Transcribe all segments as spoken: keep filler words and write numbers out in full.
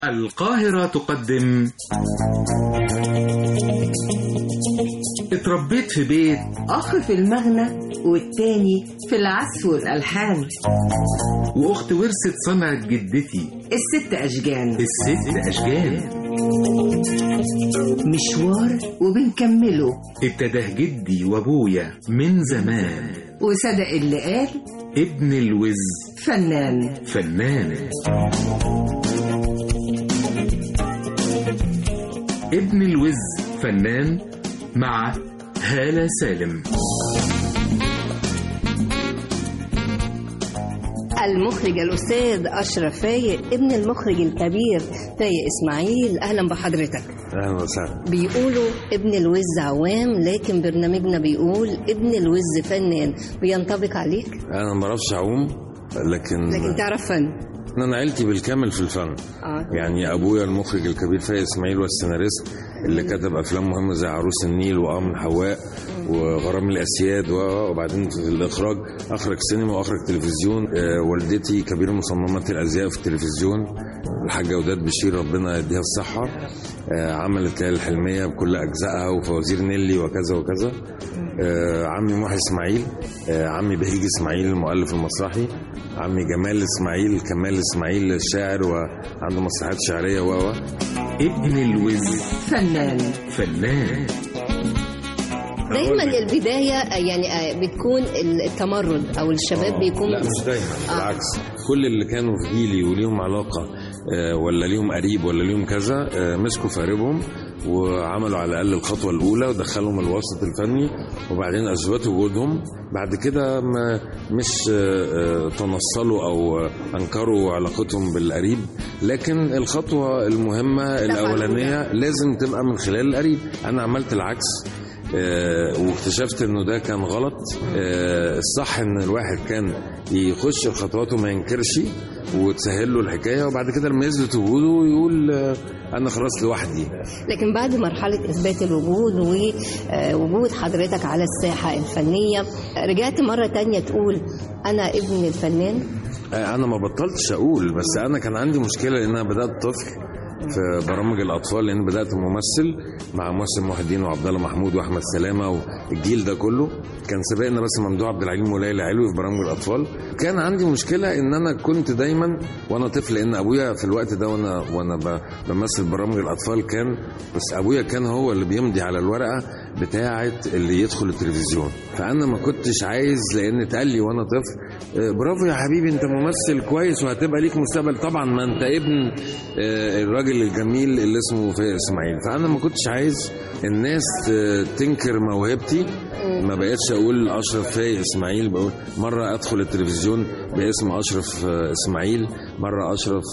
القاهرة تقدم اتربيت في بيت أخ في المغنى والتاني في العزف والألحان، وأخت ورثت صنعة جدتي الست أشجان. الست أشجان مشوار وبنكمله، ابتداه جدي وأبويا من زمان، وصدق اللي قال ابن الوز فنان. فنان ابن الوز فنان مع هالة سالم. المخرج الأستاذ أشرف فايق ابن المخرج الكبير فايق إسماعيل، أهلا بحضرتك. أهلا وسهلا. بيقولوا ابن الوز عوام، لكن برنامجنا بيقول ابن الوز فنان، بينطبق عليك؟ أنا ما بعرفش أعوم، لكن لكن تعرف فن. أنا عيلتي بالكامل في الفن. آه. يعني أبويا المخرج الكبير فايق إسماعيل والسيناريست اللي كتب أفلام مهمة زي عروس النيل وآمن حواء وغرام الأسياد، وبعدين في الإخراج أخرج سينما وأخرج تلفزيون. آه والدتي كبير مصممات الأزياء في التلفزيون، الحاجة وداد بشير ربنا يديها الصحة. آه عملت ليالي الحلمية بكل أجزائها وفوازير نيلي وكذا وكذا. آه عمي محي إسماعيل، آه عمي بهيج إسماعيل المؤلف المسرحي، عمي جمال إسماعيل كمال إسماعيل الشاعر وعنده مسرحيات شعرية و ابن الوز فنان. فنان دايما البداية يعني بتكون التمرد أو الشباب بيكون. لا مش دايما، آه. بالعكس، كل اللي كانوا في جيلي وليهم علاقة ولا ليهم قريب ولا ليهم كذا مسكوا في قريبهم وعملوا على الأقل الخطوة الأولى ودخلهم الوسط الفني، وبعدين أثبتوا وجودهم. بعد كده ما مش تنصلوا أو أنكروا علاقتهم بالقريب، لكن الخطوة المهمة الأولانية لازم تبقى من خلال القريب. أنا عملت العكس، أه واكتشفت انه ده كان غلط. أه الصح ان الواحد كان يخش الخطوات وما ينكرش وتسهل له الحكايه، وبعد كده لما يثبت وجوده يقول أه انا خلاص لوحدي. لكن بعد مرحله اثبات الوجود ووجود حضرتك على الساحه الفنيه، رجعت مره تانية تقول انا ابن الفنان. أه انا ما بطلتش اقول، بس انا كان عندي مشكله لان انا بدات طفل في برامج الاطفال، لان بدات ممثل مع ممثل محي الدين وعبد الله محمود واحمد سلامه والجيل ده كله. كان سبقنا بس ممدوح عبد العليم وليلى علوي في برامج الاطفال. كان عندي مشكله ان انا كنت دايما وانا طفل، لان ابويا في الوقت ده وانا وانا بمثل برامج الاطفال كان بس ابويا كان هو اللي بيمضي على الورقه بتاعه اللي يدخل التلفزيون. فانا ما كنتش عايز، لان اتقال لي وانا طفل برافو يا حبيبي انت ممثل كويس وهتبقى ليك مستقبل، طبعا ما انت ابن الراجل الجميل اللي اسمه فايق اسماعيل. فانا ما كنتش عايز الناس تنكر موهبتي. ما بقيتش اقول اشرف فايق اسماعيل، بقول مره ادخل التلفزيون باسم اشرف اسماعيل، مره اشرف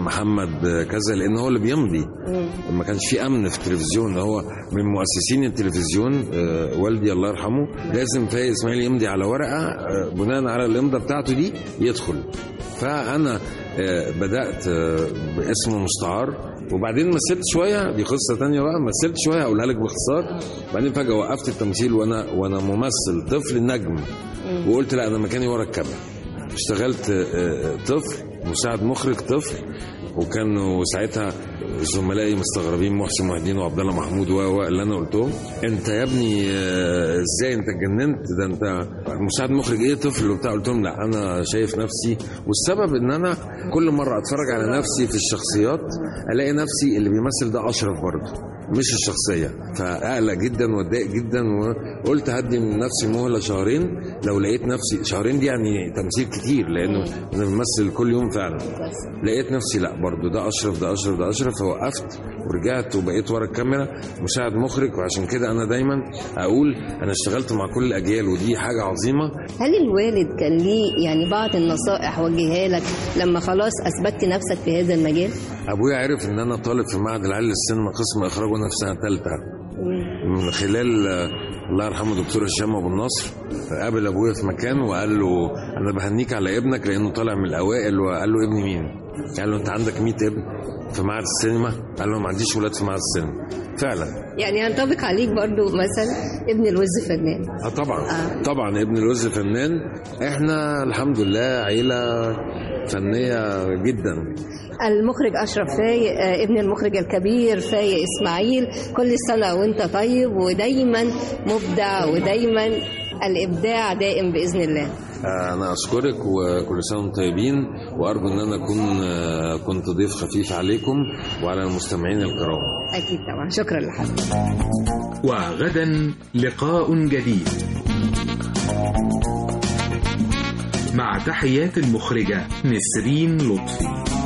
محمد كذا، لان هو اللي بيمضي. ما كانش في امن في التلفزيون، هو من مؤسسين التلفزيون والدي الله يرحمه. لازم فايق اسماعيل يمضي على ورقه، بناء على الامضه بتاعته دي يدخل. فانا بدات باسم مستعار، وبعدين مثلت شويه، دي قصه تانية بقى. مثلت شويه اقولها لك باختصار، بعدين فجاه وقفت التمثيل وانا وانا ممثل طفل نجم، وقلت لا انا مكاني ورا الكاميرا. اشتغلت طفل مساعد مخرج طفل، وكانوا ساعتها زملائي مستغربين، محسن محي الدين وعبد الله محمود و اللي انا قلتهم انت يا ابني ازاي انت اتجننت، ده انت مساعد مخرج ايه طفل وبتاع. قلت لهم لا انا شايف نفسي، والسبب ان انا كل مره اتفرج على نفسي في الشخصيات الاقي نفسي اللي بيمثل ده اشرف برضه مش الشخصيه، فاقلق جدا واتضايق جدا، وقلت هدي من نفسي مهله شهرين. لو لقيت نفسي شهرين دي يعني تمثيل كتير، لانه انا بمثل كل يوم فعلا. لقيت نفسي لا برضه ده اشرف ده اشرف ده اشرف، فوقفت ورجعت وبقيت ورا الكاميرا مساعد مخرج. وعشان كده انا دايما اقول انا اشتغلت مع كل الاجيال، ودي حاجه عظيمه. هل الوالد كان ليه يعني بعض النصائح وجهها لك لما خلاص اثبتت نفسك في هذا المجال؟ ابويا عرف ان انا طالب في معهد العالي للسينما قسم اخراج وانا في سنه ثالثه، من خلال الله يرحمه دكتور هشام ابو النصر. قابل ابويا في مكان وقال له انا بهنيك على ابنك لانه طالع من الاوائل. وقال له ابني مين؟ قال له انت عندك مية ابن في معهد السينما؟ قال له ما عنديش ولاد في معهد السينما. فعلا يعني ينطبق عليك برضو مثلا ابن الوز فنان. اه طبعا آه. طبعا ابن الوز فنان. احنا الحمد لله عيله فنيه جدا. المخرج أشرف فايق، ابن المخرج الكبير فايق إسماعيل، كل سنة وانت طيب ودايما مبدع ودايما الإبداع دائم بإذن الله. أنا أشكرك وكل سنة وانتم طيبين، وأرجو أن أنا أكون كنت ضيف خفيف عليكم وعلى المستمعين الكرام. أكيد طبعا، شكرا لحضرتك. وغدا لقاء جديد مع تحيات المخرجة نسرين لطفي.